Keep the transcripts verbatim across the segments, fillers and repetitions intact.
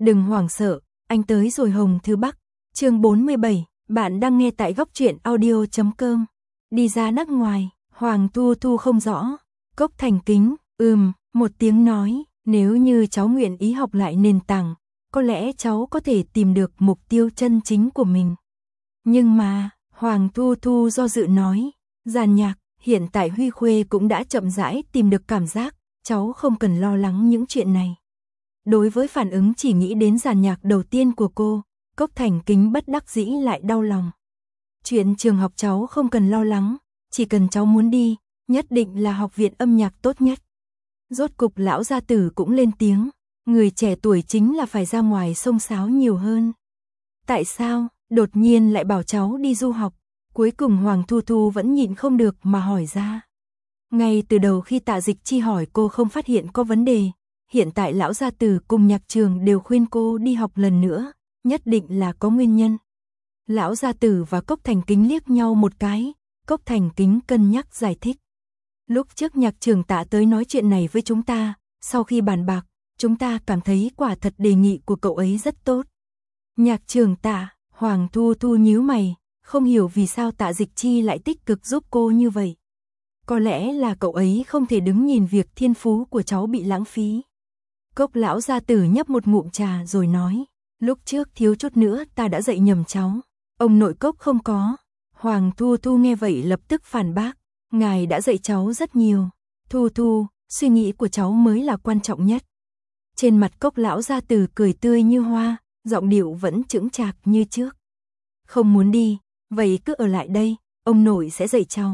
Đừng hoảng sợ, anh tới rồi Hồng Thứ Bắc. Chương bốn mươi bảy, bạn đang nghe tại góc truyện audio chấm com. Đi ra nước ngoài, Hoàng Thu Thu không rõ. Cốc Thành Kính, ừm, một tiếng nói, nếu như cháu nguyện ý học lại nền tảng, có lẽ cháu có thể tìm được mục tiêu chân chính của mình. Nhưng mà, Hoàng Thu Thu do dự nói, Giàn Nhạc, hiện tại Huy Khuê cũng đã chậm rãi tìm được cảm giác, cháu không cần lo lắng những chuyện này. Đối với phản ứng chỉ nghĩ đến Giàn Nhạc đầu tiên của cô, Cốc Thành Kính bất đắc dĩ lại đau lòng. Chuyện trường học cháu không cần lo lắng, chỉ cần cháu muốn đi, nhất định là học viện âm nhạc tốt nhất. Rốt cục lão gia tử cũng lên tiếng, người trẻ tuổi chính là phải ra ngoài xông xáo nhiều hơn. Tại sao, đột nhiên lại bảo cháu đi du học? Cuối cùng Hoàng Thu Thu vẫn nhịn không được mà hỏi ra. Ngay từ đầu khi Tạ Dịch Chi hỏi cô không phát hiện có vấn đề, hiện tại lão gia tử cùng Nhạc Trường đều khuyên cô đi học lần nữa, nhất định là có nguyên nhân. Lão gia tử và Cốc Thành Kính liếc nhau một cái, Cốc Thành Kính cân nhắc giải thích. Lúc trước Nhạc Trường Tạ tới nói chuyện này với chúng ta, sau khi bàn bạc, chúng ta cảm thấy quả thật đề nghị của cậu ấy rất tốt. Nhạc Trường Tạ, Hoàng Thu Thu nhíu mày, không hiểu vì sao Tạ Dịch Chi lại tích cực giúp cô như vậy. Có lẽ là cậu ấy không thể đứng nhìn việc thiên phú của cháu bị lãng phí. Cốc lão gia tử nhấp một ngụm trà rồi nói, lúc trước thiếu chút nữa ta đã dạy nhầm cháu. Ông nội Cốc không có. Hoàng Thu Thu nghe vậy lập tức phản bác, ngài đã dạy cháu rất nhiều. Thu Thu, suy nghĩ của cháu mới là quan trọng nhất. Trên mặt Cốc lão gia tử cười tươi như hoa, giọng điệu vẫn chững chạc như trước. Không muốn đi, vậy cứ ở lại đây, ông nội sẽ dạy cháu.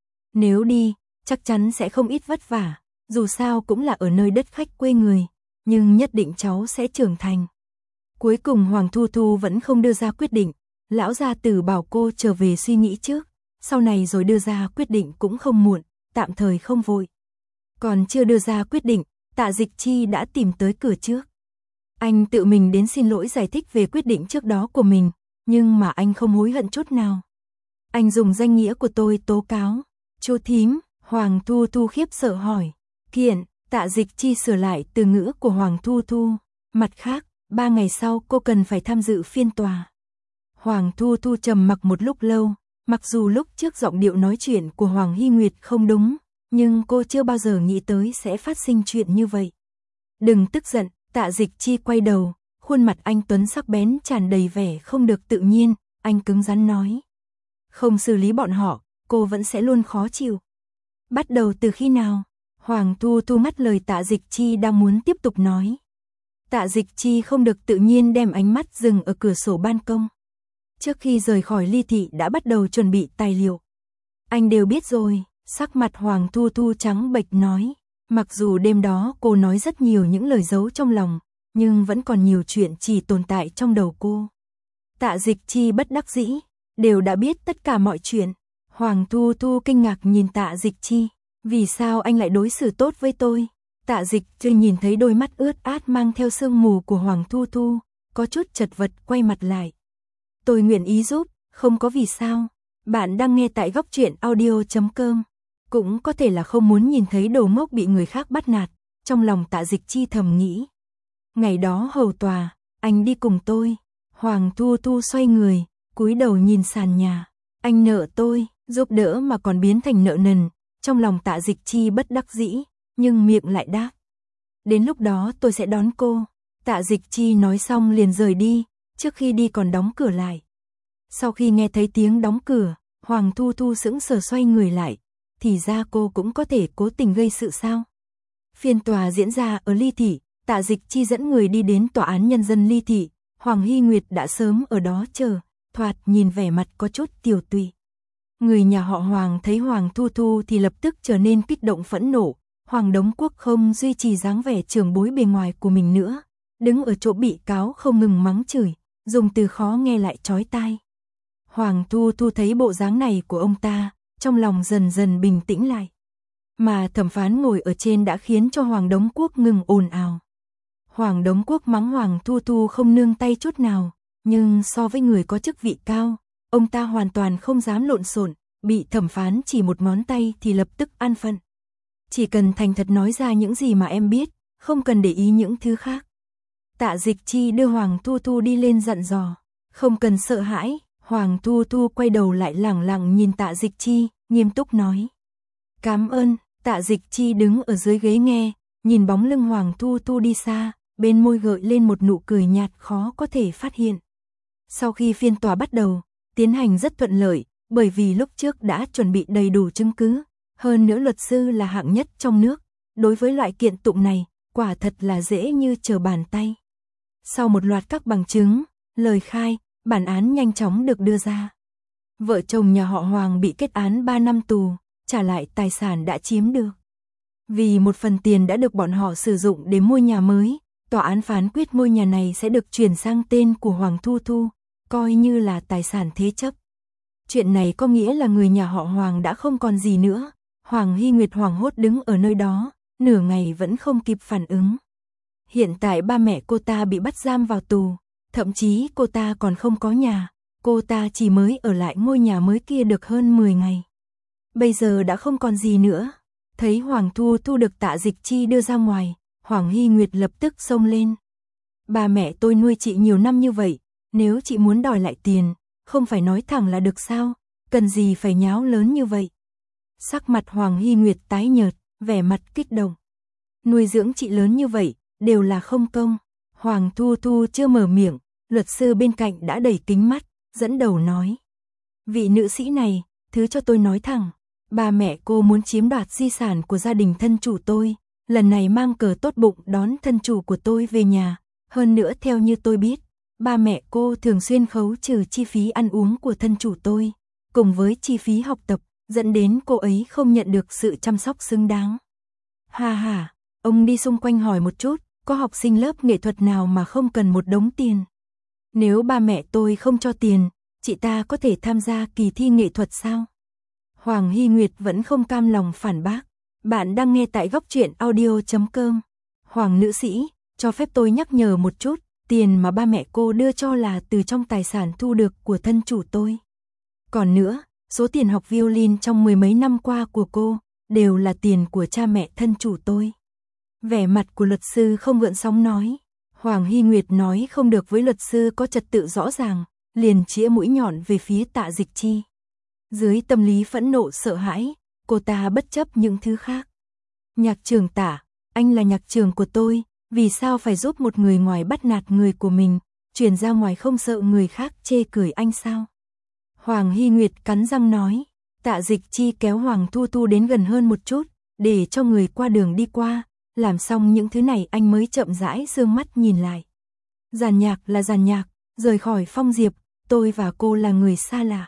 Nếu đi, chắc chắn sẽ không ít vất vả, dù sao cũng là ở nơi đất khách quê người, nhưng nhất định cháu sẽ trưởng thành. Cuối cùng Hoàng Thu Thu vẫn không đưa ra quyết định, lão gia tử bảo cô trở về suy nghĩ trước, sau này rồi đưa ra quyết định cũng không muộn, tạm thời không vội. Còn chưa đưa ra quyết định, Tạ Dịch Chi đã tìm tới cửa trước. Anh tự mình đến xin lỗi giải thích về quyết định trước đó của mình, nhưng mà anh không hối hận chút nào. Anh dùng danh nghĩa của tôi tố cáo. Chú thím, Hoàng Thu Thu khiếp sợ hỏi. Kiện, Tạ Dịch Chi sửa lại từ ngữ của Hoàng Thu Thu. Mặt khác, ba ngày sau cô cần phải tham dự phiên tòa. Hoàng Thu Thu trầm mặc một lúc lâu, mặc dù lúc trước giọng điệu nói chuyện của Hoàng Hy Nguyệt không đúng, nhưng cô chưa bao giờ nghĩ tới sẽ phát sinh chuyện như vậy. Đừng tức giận, Tạ Dịch Chi quay đầu, khuôn mặt anh tuấn sắc bén tràn đầy vẻ không được tự nhiên, anh cứng rắn nói. Không xử lý bọn họ, cô vẫn sẽ luôn khó chịu. Bắt đầu từ khi nào? Hoàng Thu Thu ngắt lời Tạ Dịch Chi đang muốn tiếp tục nói. Tạ Dịch Chi không được tự nhiên đem ánh mắt dừng ở cửa sổ ban công. Trước khi rời khỏi Ly Thị đã bắt đầu chuẩn bị tài liệu. Anh đều biết rồi, sắc mặt Hoàng Thu Thu trắng bệch nói. Mặc dù đêm đó cô nói rất nhiều những lời giấu trong lòng, nhưng vẫn còn nhiều chuyện chỉ tồn tại trong đầu cô. Tạ Dịch Chi bất đắc dĩ, đều đã biết tất cả mọi chuyện. Hoàng Thu Thu kinh ngạc nhìn Tạ Dịch Chi, vì sao anh lại đối xử tốt với tôi? Tạ Dịch Chi nhìn thấy đôi mắt ướt át mang theo sương mù của Hoàng Thu Thu, có chút chật vật quay mặt lại. Tôi nguyện ý giúp, không có vì sao. Bạn đang nghe tại góc truyện audio chấm com. Cũng có thể là không muốn nhìn thấy đồ ngốc bị người khác bắt nạt, trong lòng Tạ Dịch Chi thầm nghĩ. Ngày đó hầu tòa, anh đi cùng tôi. Hoàng Thu Thu xoay người, cúi đầu nhìn sàn nhà. Anh nợ tôi, giúp đỡ mà còn biến thành nợ nần. Trong lòng Tạ Dịch Chi bất đắc dĩ, nhưng miệng lại đáp. Đến lúc đó tôi sẽ đón cô. Tạ Dịch Chi nói xong liền rời đi, trước khi đi còn đóng cửa lại. Sau khi nghe thấy tiếng đóng cửa, Hoàng Thu Thu sững sờ xoay người lại. Thì ra cô cũng có thể cố tình gây sự sao? Phiên tòa diễn ra ở Ly Thị, Tạ Dịch Chi dẫn người đi đến tòa án nhân dân Ly Thị. Hoàng Hy Nguyệt đã sớm ở đó chờ, thoạt nhìn vẻ mặt có chút tiều tụy. Người nhà họ Hoàng thấy Hoàng Thu Thu thì lập tức trở nên kích động phẫn nộ. Hoàng Đống Quốc không duy trì dáng vẻ trưởng bối bề ngoài của mình nữa, đứng ở chỗ bị cáo không ngừng mắng chửi, dùng từ khó nghe lại chói tai. Hoàng Thu Thu thấy bộ dáng này của ông ta, trong lòng dần dần bình tĩnh lại. Mà thẩm phán ngồi ở trên đã khiến cho Hoàng Đống Quốc ngừng ồn ào. Hoàng Đống Quốc mắng Hoàng Thu Thu không nương tay chút nào, nhưng so với người có chức vị cao, ông ta hoàn toàn không dám lộn xộn, bị thẩm phán chỉ một ngón tay thì lập tức an phận. Chỉ cần thành thật nói ra những gì mà em biết, không cần để ý những thứ khác. Tạ Dịch Chi đưa Hoàng Thu Thu đi lên dặn dò. Không cần sợ hãi, Hoàng Thu Thu quay đầu lại lẳng lặng nhìn Tạ Dịch Chi, nghiêm túc nói. Cảm ơn. Tạ Dịch Chi đứng ở dưới ghế nghe, nhìn bóng lưng Hoàng Thu Thu đi xa, bên môi gợi lên một nụ cười nhạt khó có thể phát hiện. Sau khi phiên tòa bắt đầu, tiến hành rất thuận lợi, bởi vì lúc trước đã chuẩn bị đầy đủ chứng cứ, hơn nữa luật sư là hạng nhất trong nước, đối với loại kiện tụng này, quả thật là dễ như trở bàn tay. Sau một loạt các bằng chứng, lời khai, bản án nhanh chóng được đưa ra. Vợ chồng nhà họ Hoàng bị kết án ba năm tù, trả lại tài sản đã chiếm được. Vì một phần tiền đã được bọn họ sử dụng để mua nhà mới, tòa án phán quyết ngôi nhà này sẽ được chuyển sang tên của Hoàng Thu Thu, coi như là tài sản thế chấp. Chuyện này có nghĩa là người nhà họ Hoàng đã không còn gì nữa. Hoàng Hy Nguyệt hoảng hốt đứng ở nơi đó, nửa ngày vẫn không kịp phản ứng. Hiện tại ba mẹ cô ta bị bắt giam vào tù, thậm chí cô ta còn không có nhà, cô ta chỉ mới ở lại ngôi nhà mới kia được hơn mười ngày. Bây giờ đã không còn gì nữa. Thấy Hoàng Thu Thu được Tạ Dịch Chi đưa ra ngoài, Hoàng Hy Nguyệt lập tức xông lên. Ba mẹ tôi nuôi chị nhiều năm như vậy, nếu chị muốn đòi lại tiền, không phải nói thẳng là được sao, cần gì phải nháo lớn như vậy. Sắc mặt Hoàng Hy Nguyệt tái nhợt, vẻ mặt kích động. Nuôi dưỡng chị lớn như vậy, đều là không công. Hoàng Thu Thu chưa mở miệng, luật sư bên cạnh đã đẩy kính mắt, dẫn đầu nói. Vị nữ sĩ này, thứ cho tôi nói thẳng, ba mẹ cô muốn chiếm đoạt di sản của gia đình thân chủ tôi, lần này mang cờ tốt bụng đón thân chủ của tôi về nhà, hơn nữa theo như tôi biết, ba mẹ cô thường xuyên khấu trừ chi phí ăn uống của thân chủ tôi, cùng với chi phí học tập, dẫn đến cô ấy không nhận được sự chăm sóc xứng đáng. Ha ha, ông đi xung quanh hỏi một chút, có học sinh lớp nghệ thuật nào mà không cần một đống tiền. Nếu ba mẹ tôi không cho tiền, chị ta có thể tham gia kỳ thi nghệ thuật sao? Hoàng Hy Nguyệt vẫn không cam lòng phản bác. Bạn đang nghe tại góc truyện audio chấm com. Hoàng nữ sĩ, cho phép tôi nhắc nhở một chút, tiền mà ba mẹ cô đưa cho là từ trong tài sản thu được của thân chủ tôi. Còn nữa, số tiền học violin trong mười mấy năm qua của cô, đều là tiền của cha mẹ thân chủ tôi. Vẻ mặt của luật sư không gợn sóng nói. Hoàng Hy Nguyệt nói không được với luật sư có trật tự rõ ràng, liền chĩa mũi nhọn về phía Tạ Dịch Chi. Dưới tâm lý phẫn nộ sợ hãi, cô ta bất chấp những thứ khác. Nhạc trưởng Tạ, anh là nhạc trưởng của tôi, vì sao phải giúp một người ngoài bắt nạt người của mình, truyền ra ngoài không sợ người khác chê cười anh sao? Hoàng Hy Nguyệt cắn răng nói. Tạ Dịch Chi kéo Hoàng Thu Thu đến gần hơn một chút, để cho người qua đường đi qua, làm xong những thứ này anh mới chậm rãi dương mắt nhìn lại. Giàn nhạc là giàn nhạc, rời khỏi Phong Diệp, tôi và cô là người xa lạ.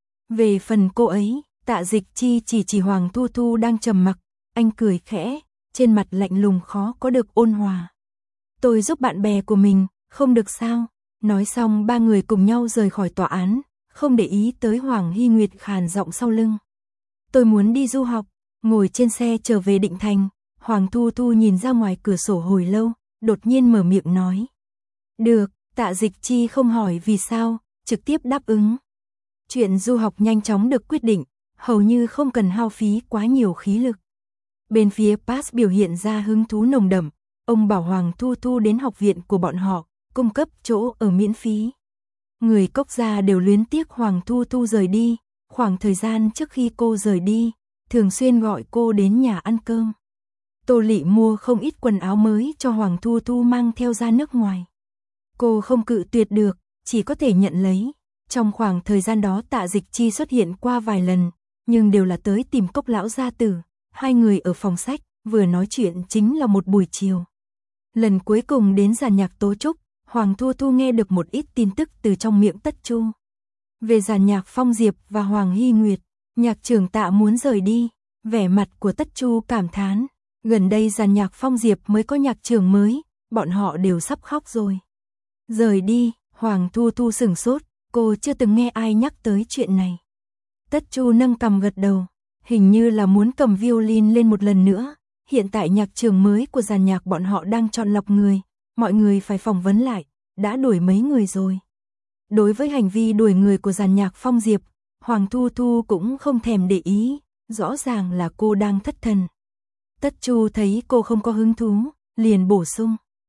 Về phần cô ấy, Tạ Dịch Chi chỉ chỉ Hoàng Thu Thu đang trầm mặc, anh cười khẽ, trên mặt lạnh lùng khó có được ôn hòa. Tôi giúp bạn bè của mình, không được sao? Nói xong ba người cùng nhau rời khỏi tòa án, không để ý tới Hoàng Hy Nguyệt khàn giọng sau lưng. Tôi muốn đi du học, ngồi trên xe trở về Định Thành. Hoàng Thu Thu nhìn ra ngoài cửa sổ hồi lâu, đột nhiên mở miệng nói. Được, Tạ Dịch Chi không hỏi vì sao, trực tiếp đáp ứng. Chuyện du học nhanh chóng được quyết định, hầu như không cần hao phí quá nhiều khí lực. Bên phía Pass biểu hiện ra hứng thú nồng đậm, ông bảo Hoàng Thu Thu đến học viện của bọn họ, cung cấp chỗ ở miễn phí. Người Cốc gia đều luyến tiếc Hoàng Thu Thu rời đi, khoảng thời gian trước khi cô rời đi, thường xuyên gọi cô đến nhà ăn cơm. Tô Lị mua không ít quần áo mới cho Hoàng Thu Thu mang theo ra nước ngoài. Cô không cự tuyệt được, chỉ có thể nhận lấy. Trong khoảng thời gian đó Tạ Dịch Chi xuất hiện qua vài lần, nhưng đều là tới tìm Cốc lão gia tử. Hai người ở phòng sách, vừa nói chuyện chính là một buổi chiều. Lần cuối cùng đến giàn nhạc Tố Trúc, Hoàng Thu Thu nghe được một ít tin tức từ trong miệng Tất Chu. Về giàn nhạc Phong Diệp và Hoàng Hy Nguyệt, nhạc trưởng Tạ muốn rời đi, vẻ mặt của Tất Chu cảm thán. Gần đây giàn nhạc Phong Diệp mới có nhạc trưởng mới, bọn họ đều sắp khóc rồi. Rời đi, Hoàng Thu Thu sửng sốt, cô chưa từng nghe ai nhắc tới chuyện này. Tất Chu nâng cằm gật đầu, hình như là muốn cầm violin lên một lần nữa. Hiện tại nhạc trưởng mới của giàn nhạc bọn họ đang chọn lọc người, mọi người phải phỏng vấn lại, đã đuổi mấy người rồi. Đối với hành vi đuổi người của giàn nhạc Phong Diệp, Hoàng Thu Thu cũng không thèm để ý, rõ ràng là cô đang thất thần. Tất Chu thấy cô không có hứng thú, liền bổ sung.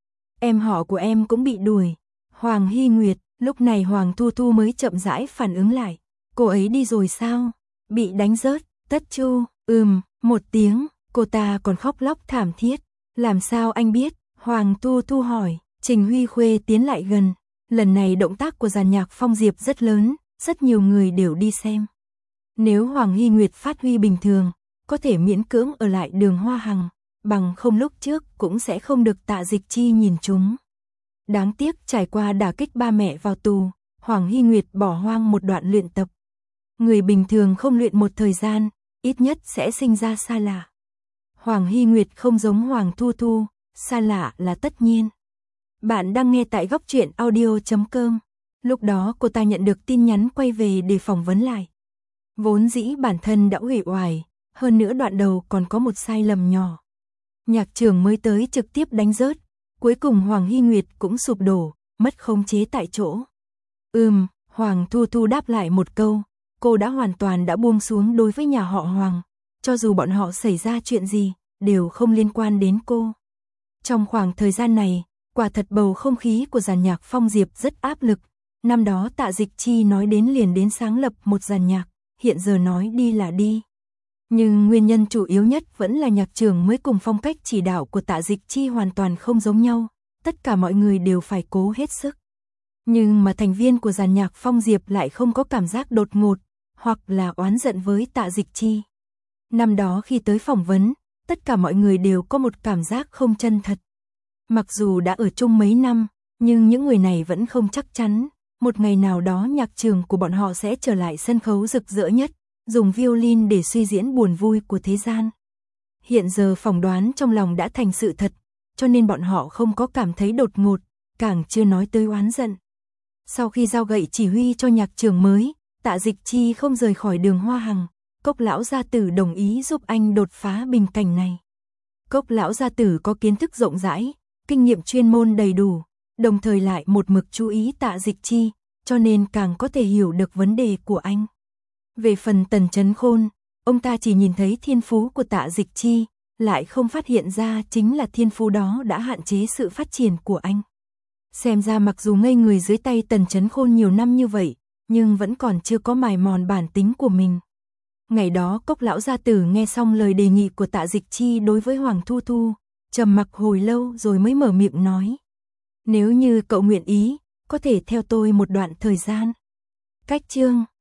em họ của em cũng bị đuổi. Hoàng Hy Nguyệt, lúc này Hoàng Thu Thu mới chậm rãi phản ứng lại. Cô ấy đi rồi sao? Bị đánh rớt, Tất Chu, ừm, một tiếng, cô ta còn khóc lóc thảm thiết. Làm sao anh biết? Hoàng Thu Thu hỏi. Trình Huy Khuê tiến lại gần. Lần này động tác của dàn nhạc Phong Diệp rất lớn, rất nhiều người đều đi xem. Nếu Hoàng Hy Nguyệt phát huy bình thường, có thể miễn cưỡng ở lại Đường Hoa Hằng, bằng không lúc trước cũng sẽ không được Tạ Dịch Chi nhìn chúng. Đáng tiếc trải qua đả kích ba mẹ vào tù, Hoàng Hy Nguyệt bỏ hoang một đoạn luyện tập. Người bình thường không luyện một thời gian, ít nhất sẽ sinh ra xa lạ. Hoàng Hy Nguyệt không giống Hoàng Thu Thu, xa lạ là tất nhiên. Bạn đang nghe tại góc truyện audio chấm com. Lúc đó cô ta nhận được tin nhắn quay về để phỏng vấn lại. Vốn dĩ bản thân đã uể oải, hơn nữa đoạn đầu còn có một sai lầm nhỏ. Nhạc trưởng mới tới trực tiếp đánh rớt, cuối cùng Hoàng Hy Nguyệt cũng sụp đổ, mất khống chế tại chỗ. Ừm, Hoàng Thu Thu đáp lại một câu, cô đã hoàn toàn đã buông xuống đối với nhà họ Hoàng, cho dù bọn họ xảy ra chuyện gì, đều không liên quan đến cô. Trong khoảng thời gian này, quả thật bầu không khí của dàn nhạc Phong Diệp rất áp lực, năm đó Tạ Dịch Chi nói đến liền đến sáng lập một dàn nhạc, hiện giờ nói đi là đi. Nhưng nguyên nhân chủ yếu nhất vẫn là nhạc trưởng mới cùng phong cách chỉ đạo của Tạ Dịch Chi hoàn toàn không giống nhau, tất cả mọi người đều phải cố hết sức. Nhưng mà thành viên của dàn nhạc Phong Diệp lại không có cảm giác đột ngột, hoặc là oán giận với Tạ Dịch Chi. Năm đó khi tới phỏng vấn, tất cả mọi người đều có một cảm giác không chân thật. Mặc dù đã ở chung mấy năm, nhưng những người này vẫn không chắc chắn, một ngày nào đó nhạc trường của bọn họ sẽ trở lại sân khấu rực rỡ nhất, dùng violin để suy diễn buồn vui của thế gian. Hiện giờ phỏng đoán trong lòng đã thành sự thật, cho nên bọn họ không có cảm thấy đột ngột, càng chưa nói tới oán giận. Sau khi giao gậy chỉ huy cho nhạc trường mới, Tạ Dịch Chi không rời khỏi Đường Hoa Hằng, Cốc lão gia tử đồng ý giúp anh đột phá bình cảnh này. Cốc lão gia tử có kiến thức rộng rãi, kinh nghiệm chuyên môn đầy đủ, đồng thời lại một mực chú ý Tạ Dịch Chi, cho nên càng có thể hiểu được vấn đề của anh. Về phần Tần Chấn Khôn, ông ta chỉ nhìn thấy thiên phú của Tạ Dịch Chi, lại không phát hiện ra chính là thiên phú đó đã hạn chế sự phát triển của anh. Xem ra mặc dù ngây người dưới tay Tần Chấn Khôn nhiều năm như vậy, nhưng vẫn còn chưa có mài mòn bản tính của mình. Ngày đó Cốc lão gia tử nghe xong lời đề nghị của Tạ Dịch Chi đối với Hoàng Thu Thu, trầm mặc hồi lâu rồi mới mở miệng nói. Nếu như cậu nguyện ý, có thể theo tôi một đoạn thời gian. Cách chương